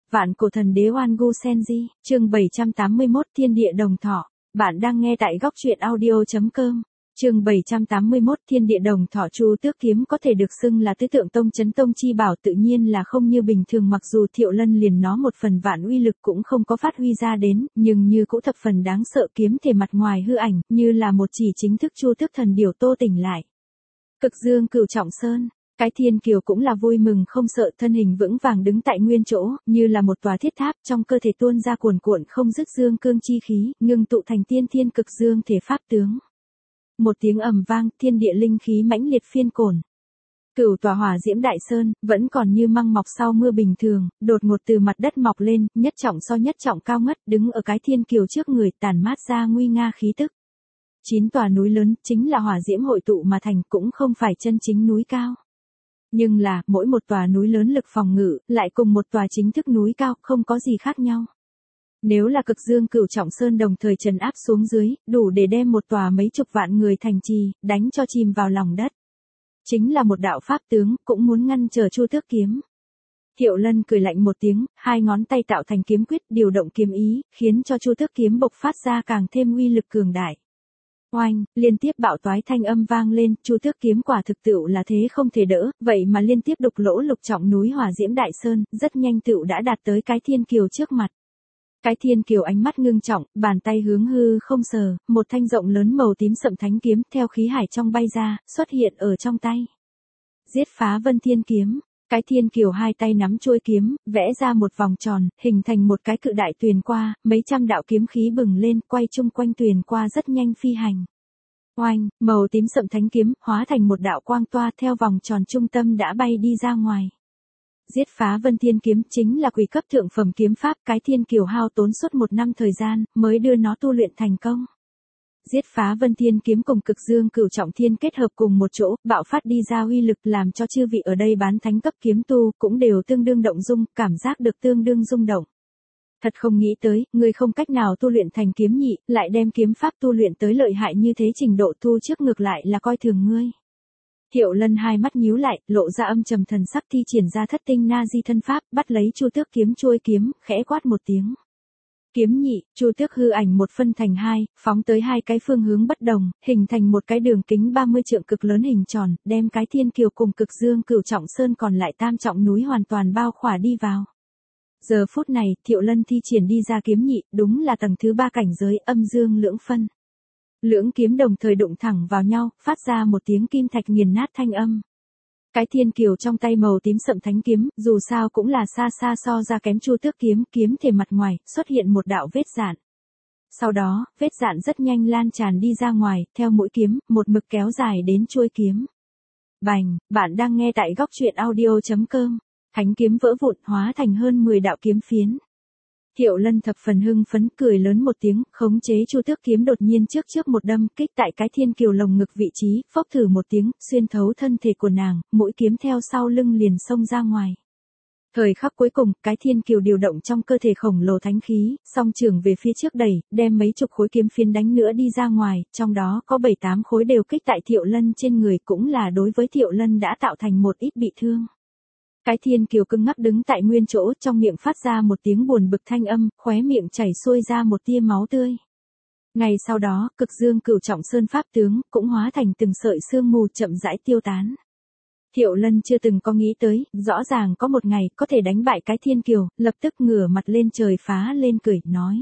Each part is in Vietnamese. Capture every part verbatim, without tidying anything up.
Vạn cổ thần đế Oan Gu Senji, chương bảy trăm tám mươi mốt Thiên địa đồng thọ. Bạn đang nghe tại góc truyện audio chấm com. Chương bảy trăm tám mươi mốt Thiên địa đồng thọ. Chu Tước kiếm có thể được xưng là tứ tượng tông chấn tông chi bảo, tự nhiên là không như bình thường, mặc dù Thiệu Lân liền nó một phần vạn uy lực cũng không có phát huy ra đến, nhưng như cũng thập phần đáng sợ. Kiếm thể mặt ngoài hư ảnh, như là một chỉ chính thức Chu Tước thần điểu tô tỉnh lại. Cực Dương Cửu Trọng Sơn. Cái thiên kiều cũng là vui mừng không sợ, thân hình vững vàng đứng tại nguyên chỗ, như là một tòa thiết tháp, trong cơ thể tuôn ra cuồn cuộn không dứt dương cương chi khí, ngưng tụ thành tiên thiên cực dương thể pháp tướng. Một tiếng ầm vang, thiên địa linh khí mãnh liệt phiên cổn. Cửu tòa hỏa diễm đại sơn, vẫn còn như măng mọc sau mưa bình thường, đột ngột từ mặt đất mọc lên, nhất trọng so nhất trọng cao ngất, đứng ở cái thiên kiều trước người, tản mát ra nguy nga khí tức. Chín tòa núi lớn, chính là hỏa diễm hội tụ mà thành, cũng không phải chân chính núi cao. Nhưng là, mỗi một tòa núi lớn lực phòng ngự, lại cùng một tòa chính thức núi cao, không có gì khác nhau. Nếu là Cực Dương Cửu Trọng Sơn đồng thời trấn áp xuống dưới, đủ để đem một tòa mấy chục vạn người thành trì, đánh cho chìm vào lòng đất. Chính là một đạo pháp tướng, cũng muốn ngăn trở Chu Tước kiếm. Thiệu Lân cười lạnh một tiếng, hai ngón tay tạo thành kiếm quyết, điều động kiếm ý, khiến cho Chu Tước kiếm bộc phát ra càng thêm uy lực cường đại. Oanh, liên tiếp bạo toái thanh âm vang lên, Chu Tước kiếm quả thực tựu là thế không thể đỡ, vậy mà liên tiếp đục lỗ lục trọng núi hỏa diễm đại sơn, rất nhanh tựu đã đạt tới cái thiên kiều trước mặt. Cái thiên kiều ánh mắt ngưng trọng, bàn tay hướng hư không sờ, một thanh rộng lớn màu tím sậm thánh kiếm theo khí hải trong bay ra, xuất hiện ở trong tay. Giết phá vân thiên kiếm. Cái thiên kiều hai tay nắm chuôi kiếm, vẽ ra một vòng tròn, hình thành một cái cự đại tuyền qua, mấy trăm đạo kiếm khí bừng lên, quay chung quanh tuyền qua rất nhanh phi hành. Oanh, màu tím sậm thánh kiếm, hóa thành một đạo quang toa theo vòng tròn trung tâm đã bay đi ra ngoài. Giết phá vân thiên kiếm chính là quỷ cấp thượng phẩm kiếm pháp, cái thiên kiều hao tốn suốt một năm thời gian, mới đưa nó tu luyện thành công. Giết phá vân thiên kiếm cùng Cực Dương Cửu Trọng Thiên kết hợp cùng một chỗ, bạo phát đi ra uy lực làm cho chư vị ở đây bán thánh cấp kiếm tu, cũng đều tương đương động dung, cảm giác được tương đương rung động. Thật không nghĩ tới, người không cách nào tu luyện thành kiếm nhị, lại đem kiếm pháp tu luyện tới lợi hại như thế trình độ, thu trước ngược lại là coi thường ngươi. Thiệu Lân hai mắt nhíu lại, lộ ra âm trầm thần sắc, thi triển ra thất tinh na di thân pháp, bắt lấy Chu Tước kiếm chuôi kiếm, khẽ quát một tiếng. Kiếm nhị, Chu Tước hư ảnh một phân thành hai, phóng tới hai cái phương hướng bất đồng, hình thành một cái đường kính ba mươi trượng cực lớn hình tròn, đem cái thiên kiều cùng Cực Dương Cửu Trọng Sơn còn lại tam trọng núi hoàn toàn bao khỏa đi vào. Giờ phút này, Thiệu Lân thi triển đi ra kiếm nhị, đúng là tầng thứ ba cảnh giới âm dương lưỡng phân. Lưỡng kiếm đồng thời đụng thẳng vào nhau, phát ra một tiếng kim thạch nghiền nát thanh âm. Cái thiên kiều trong tay màu tím sậm thánh kiếm, dù sao cũng là xa xa so ra kém Chu Tước kiếm, kiếm thể mặt ngoài, xuất hiện một đạo vết dạn. Sau đó, vết dạn rất nhanh lan tràn đi ra ngoài, theo mũi kiếm, một mực kéo dài đến chuôi kiếm. Bành, bạn đang nghe tại góc truyện audio chấm com. Thánh kiếm vỡ vụn, hóa thành hơn mười đạo kiếm phiến. Thiệu Lân thập phần hưng phấn, cười lớn một tiếng, khống chế Chu Tước kiếm đột nhiên trước trước một đâm, kích tại cái thiên kiều lồng ngực vị trí, phốc thử một tiếng, xuyên thấu thân thể của nàng, mũi kiếm theo sau lưng liền xông ra ngoài. Thời khắc cuối cùng, cái thiên kiều điều động trong cơ thể khổng lồ thánh khí, song trường về phía trước đẩy, đem mấy chục khối kiếm phiến đánh nữa đi ra ngoài, trong đó có bảy tám khối đều kích tại Thiệu Lân trên người, cũng là đối với Thiệu Lân đã tạo thành một ít bị thương. Cái thiên kiều cứng ngắc đứng tại nguyên chỗ, trong miệng phát ra một tiếng buồn bực thanh âm, khóe miệng chảy xuôi ra một tia máu tươi. Ngày sau đó, Cực Dương Cửu Trọng Sơn pháp tướng, cũng hóa thành từng sợi sương mù chậm rãi tiêu tán. Thiệu Lân chưa từng có nghĩ tới, rõ ràng có một ngày, có thể đánh bại cái thiên kiều, lập tức ngửa mặt lên trời phá lên cười, nói.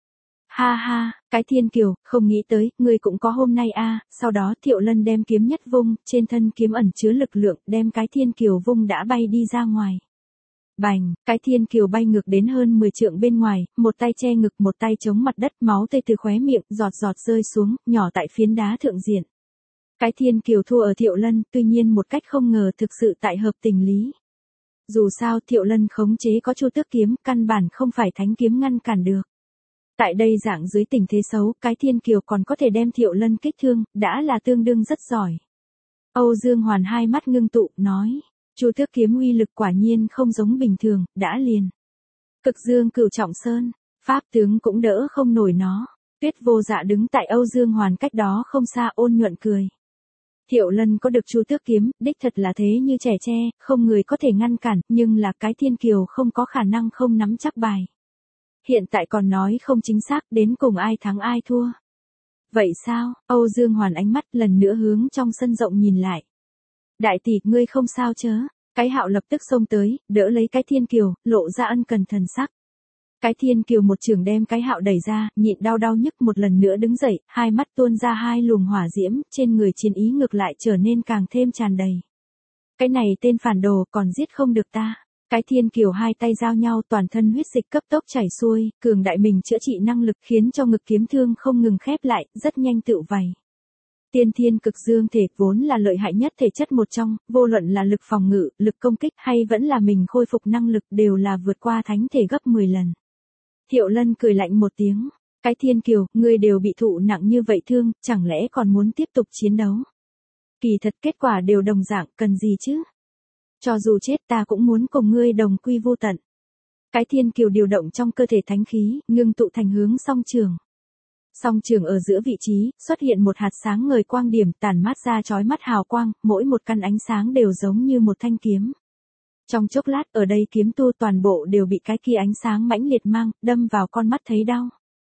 Ha ha, cái thiên kiều, không nghĩ tới, ngươi cũng có hôm nay a. À. Sau đó Thiệu Lân đem kiếm nhất vung, trên thân kiếm ẩn chứa lực lượng, đem cái thiên kiều vung đã bay đi ra ngoài. Bành, cái thiên kiều bay ngược đến hơn mười trượng bên ngoài, một tay che ngực một tay chống mặt đất, máu tươi từ khóe miệng, giọt giọt rơi xuống, nhỏ tại phiến đá thượng diện. Cái thiên kiều thua ở Thiệu Lân, tuy nhiên một cách không ngờ thực sự tại hợp tình lý. Dù sao Thiệu Lân khống chế có Chu Tước kiếm, căn bản không phải thánh kiếm ngăn cản được. Tại đây dạng dưới tình thế xấu, cái thiên kiều còn có thể đem Thiệu Lân kích thương, đã là tương đương rất giỏi. Âu Dương Hoàn hai mắt ngưng tụ, nói, Chu Tước kiếm uy lực quả nhiên không giống bình thường, đã liền. Cực Dương Cửu Trọng Sơn, pháp tướng cũng đỡ không nổi nó. Tuyết Vô Dạ đứng tại Âu Dương Hoàn cách đó không xa, ôn nhuận cười. Thiệu Lân có được Chu Tước kiếm, đích thật là thế như trẻ tre, không người có thể ngăn cản, nhưng là cái Thiên Kiều không có khả năng không nắm chắc bài. Hiện tại còn nói không chính xác, đến cùng ai thắng ai thua. Vậy sao? Âu Dương Hoàn ánh mắt lần nữa hướng trong sân rộng nhìn lại. Đại tỷ, ngươi không sao chớ? Cái Hạo lập tức xông tới, đỡ lấy cái Thiên Kiều, lộ ra ân cần thần sắc. Cái Thiên Kiều một trường đem cái Hạo đẩy ra, nhịn đau đau nhức một lần nữa đứng dậy, hai mắt tuôn ra hai luồng hỏa diễm, trên người chiến ý ngược lại trở nên càng thêm tràn đầy. Cái này tên phản đồ còn giết không được ta. Cái Thiên Kiều hai tay giao nhau, toàn thân huyết dịch cấp tốc chảy xuôi, cường đại mình chữa trị năng lực khiến cho ngực kiếm thương không ngừng khép lại, rất nhanh tựu vảy. Tiên Thiên Cực Dương thể vốn là lợi hại nhất thể chất một trong, vô luận là lực phòng ngự, lực công kích hay vẫn là mình khôi phục năng lực đều là vượt qua thánh thể gấp mười lần. Thiệu Lân cười lạnh một tiếng, cái Thiên Kiều, ngươi đều bị thụ nặng như vậy thương, chẳng lẽ còn muốn tiếp tục chiến đấu? Kỳ thật kết quả đều đồng dạng, cần gì chứ? Cho dù chết ta cũng muốn cùng ngươi đồng quy vô tận. Cái Thiên Kiều điều động trong cơ thể thánh khí, ngưng tụ thành hướng song trường. Song trường ở giữa vị trí, xuất hiện một hạt sáng ngời quang điểm tản mát ra chói mắt hào quang, mỗi một căn ánh sáng đều giống như một thanh kiếm. Trong chốc lát ở đây kiếm tu toàn bộ đều bị cái kia ánh sáng mãnh liệt mang, đâm vào con mắt thấy đau.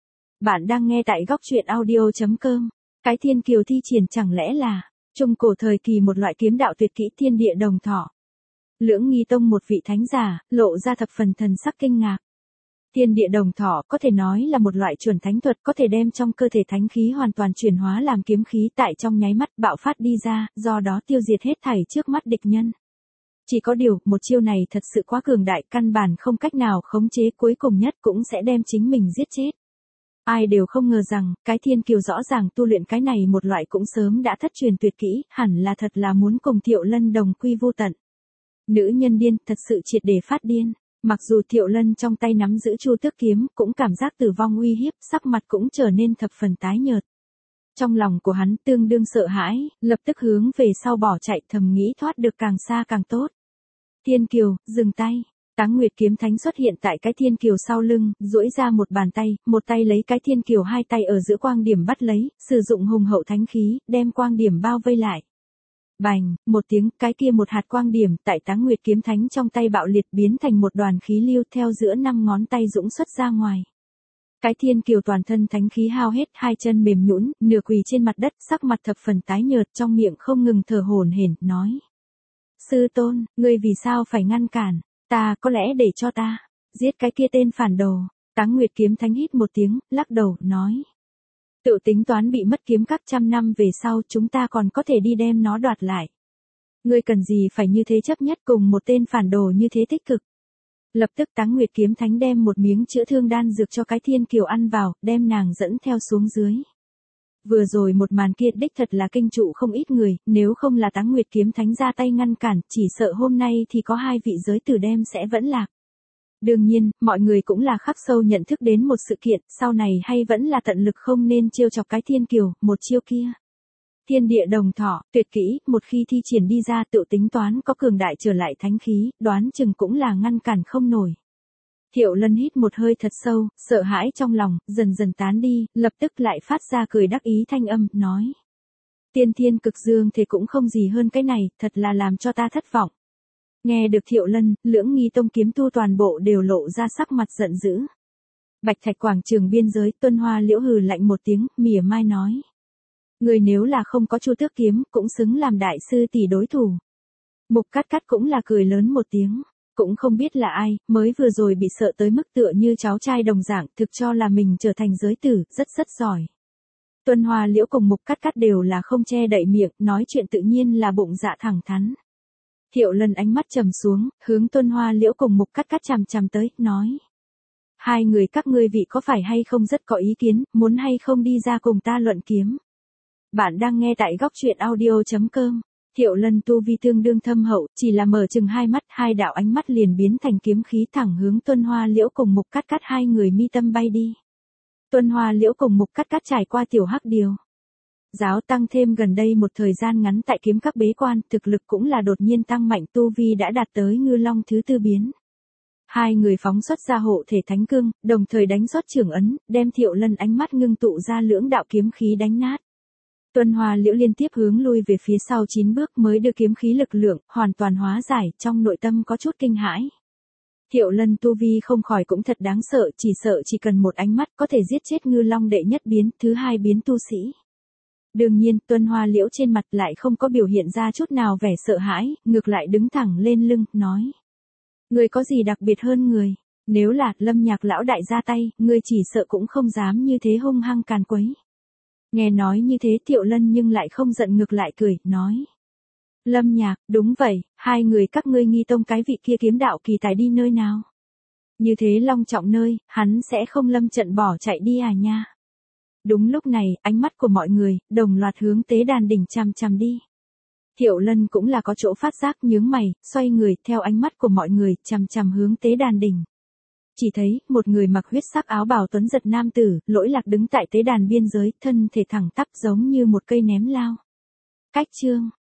Bạn đang nghe tại góc truyện audio chấm com. Cái Thiên Kiều thi triển chẳng lẽ là trung cổ thời kỳ một loại kiếm đạo tuyệt kỹ Thiên Địa Đồng Thọ. Lưỡng Nghi Tông một vị thánh giả, lộ ra thập phần thần sắc kinh ngạc. Thiên Địa Đồng Thọ có thể nói là một loại chuẩn thánh thuật, có thể đem trong cơ thể thánh khí hoàn toàn chuyển hóa làm kiếm khí tại trong nháy mắt bạo phát đi ra, do đó tiêu diệt hết thảy trước mắt địch nhân. Chỉ có điều, một chiêu này thật sự quá cường đại, căn bản không cách nào khống chế, cuối cùng nhất cũng sẽ đem chính mình giết chết. Ai đều không ngờ rằng, cái Thiên Kiều rõ ràng tu luyện cái này một loại cũng sớm đã thất truyền tuyệt kỹ, hẳn là thật là muốn cùng Thiệu Lân đồng quy vô tận. Nữ nhân điên, thật sự triệt để phát điên. Mặc dù Thiệu Lân trong tay nắm giữ Chu Tước kiếm, cũng cảm giác tử vong uy hiếp, sắc mặt cũng trở nên thập phần tái nhợt. Trong lòng của hắn tương đương sợ hãi, lập tức hướng về sau bỏ chạy, thầm nghĩ thoát được càng xa càng tốt. Thiên Kiều, dừng tay. Táng Nguyệt kiếm thánh xuất hiện tại cái Thiên Kiều sau lưng, duỗi ra một bàn tay, một tay lấy cái Thiên Kiều, hai tay ở giữa quang điểm bắt lấy, sử dụng hùng hậu thánh khí, đem quang điểm bao vây lại. Bành, một tiếng, cái kia một hạt quang điểm tại Táng Nguyệt kiếm thánh trong tay bạo liệt biến thành một đoàn khí lưu theo giữa năm ngón tay dũng xuất ra ngoài. Cái Thiên Kiều toàn thân thánh khí hao hết, hai chân mềm nhũn, nửa quỳ trên mặt đất, sắc mặt thập phần tái nhợt, trong miệng không ngừng thở hổn hển, nói: "Sư tôn, ngươi vì sao phải ngăn cản? Ta có lẽ để cho ta giết cái kia tên phản đồ." Táng Nguyệt kiếm thánh hít một tiếng, lắc đầu, nói: "Tự tính toán bị mất kiếm các trăm năm về sau, chúng ta còn có thể đi đem nó đoạt lại. Ngươi cần gì phải như thế chấp nhất cùng một tên phản đồ như thế tích cực?" Lập tức Táng Nguyệt kiếm thánh đem một miếng chữa thương đan dược cho cái Thiên Kiều ăn vào, đem nàng dẫn theo xuống dưới. Vừa rồi một màn kia đích thật là kinh trụ không ít người, nếu không là Táng Nguyệt kiếm thánh ra tay ngăn cản, chỉ sợ hôm nay thì có hai vị giới tử đem sẽ vẫn lạc. Đương nhiên, mọi người cũng là khắc sâu nhận thức đến một sự kiện, sau này hay vẫn là tận lực không nên trêu chọc cái Thiên Kiều, một chiêu kia. Thiên Địa Đồng Thọ, tuyệt kỹ, một khi thi triển đi ra tự tính toán có cường đại trở lại thánh khí, đoán chừng cũng là ngăn cản không nổi. Thiệu Lân hít một hơi thật sâu, sợ hãi trong lòng, dần dần tán đi, lập tức lại phát ra cười đắc ý thanh âm, nói: Tiên Thiên Cực Dương thì cũng không gì hơn cái này, thật là làm cho ta thất vọng. Nghe được Thiệu Lân, Lưỡng Nghi Tông kiếm tu toàn bộ đều lộ ra sắc mặt giận dữ. Bạch Thạch quảng trường biên giới, Tuân Hoa Liễu hừ lạnh một tiếng, mỉa mai nói: Người nếu là không có Chu Tước kiếm, cũng xứng làm đại sư tỷ đối thủ. Mục Cát Cát cũng là cười lớn một tiếng, cũng không biết là ai, mới vừa rồi bị sợ tới mức tựa như cháu trai đồng dạng, thực cho là mình trở thành giới tử, rất rất giỏi. Tuân Hoa Liễu cùng Mục Cát Cát đều là không che đậy miệng, nói chuyện tự nhiên là bụng dạ thẳng thắn. Thiệu Lân ánh mắt trầm xuống, hướng Tuân Hoa Liễu cùng Mục Cát Cát chằm chằm tới, nói: Hai người các ngươi vị có phải hay không rất có ý kiến, muốn hay không đi ra cùng ta luận kiếm. Bạn đang nghe tại góc truyện audio chấm com. Thiệu Lân tu vi tương đương thâm hậu, chỉ là mở chừng hai mắt, hai đạo ánh mắt liền biến thành kiếm khí thẳng hướng Tuân Hoa Liễu cùng Mục Cát Cát hai người mi tâm bay đi. Tuân Hoa Liễu cùng Mục Cát Cát trải qua tiểu hắc điều giáo tăng thêm gần đây một thời gian ngắn tại kiếm các bế quan, thực lực cũng là đột nhiên tăng mạnh, tu vi đã đạt tới ngư long thứ tư biến. Hai người phóng xuất ra hộ thể thánh cương, đồng thời đánh xuất trưởng ấn, đem Thiệu Lân ánh mắt ngưng tụ ra lưỡng đạo kiếm khí đánh nát. Tuân Hoa Liễu liên tiếp hướng lui về phía sau chín bước mới đưa kiếm khí lực lượng, hoàn toàn hóa giải, trong nội tâm có chút kinh hãi. Thiệu Lân tu vi không khỏi cũng thật đáng sợ, chỉ sợ chỉ cần một ánh mắt có thể giết chết Ngư Long đệ nhất biến, thứ hai biến tu sĩ. Đương nhiên, Tuân Hoa Liễu trên mặt lại không có biểu hiện ra chút nào vẻ sợ hãi, ngược lại đứng thẳng lên lưng, nói. Người có gì đặc biệt hơn người? Nếu là Lâm Nhạc lão đại ra tay, ngươi chỉ sợ cũng không dám như thế hung hăng càn quấy. Nghe nói như thế Thiệu Lân nhưng lại không giận ngược lại cười, nói. Lâm Nhạc, đúng vậy, hai người các ngươi nghi tông cái vị kia kiếm đạo kỳ tài đi nơi nào? Như thế long trọng nơi, hắn sẽ không lâm trận bỏ chạy đi à nha? Đúng lúc này, ánh mắt của mọi người, đồng loạt hướng tế đàn đỉnh chằm chằm đi. Thiệu Lân cũng là có chỗ phát giác nhướng mày, xoay người, theo ánh mắt của mọi người, chằm chằm hướng tế đàn đỉnh. Chỉ thấy, một người mặc huyết sắc áo bào tuấn giật nam tử, lỗi lạc đứng tại tế đàn biên giới, thân thể thẳng tắp giống như một cây ném lao. Cách chương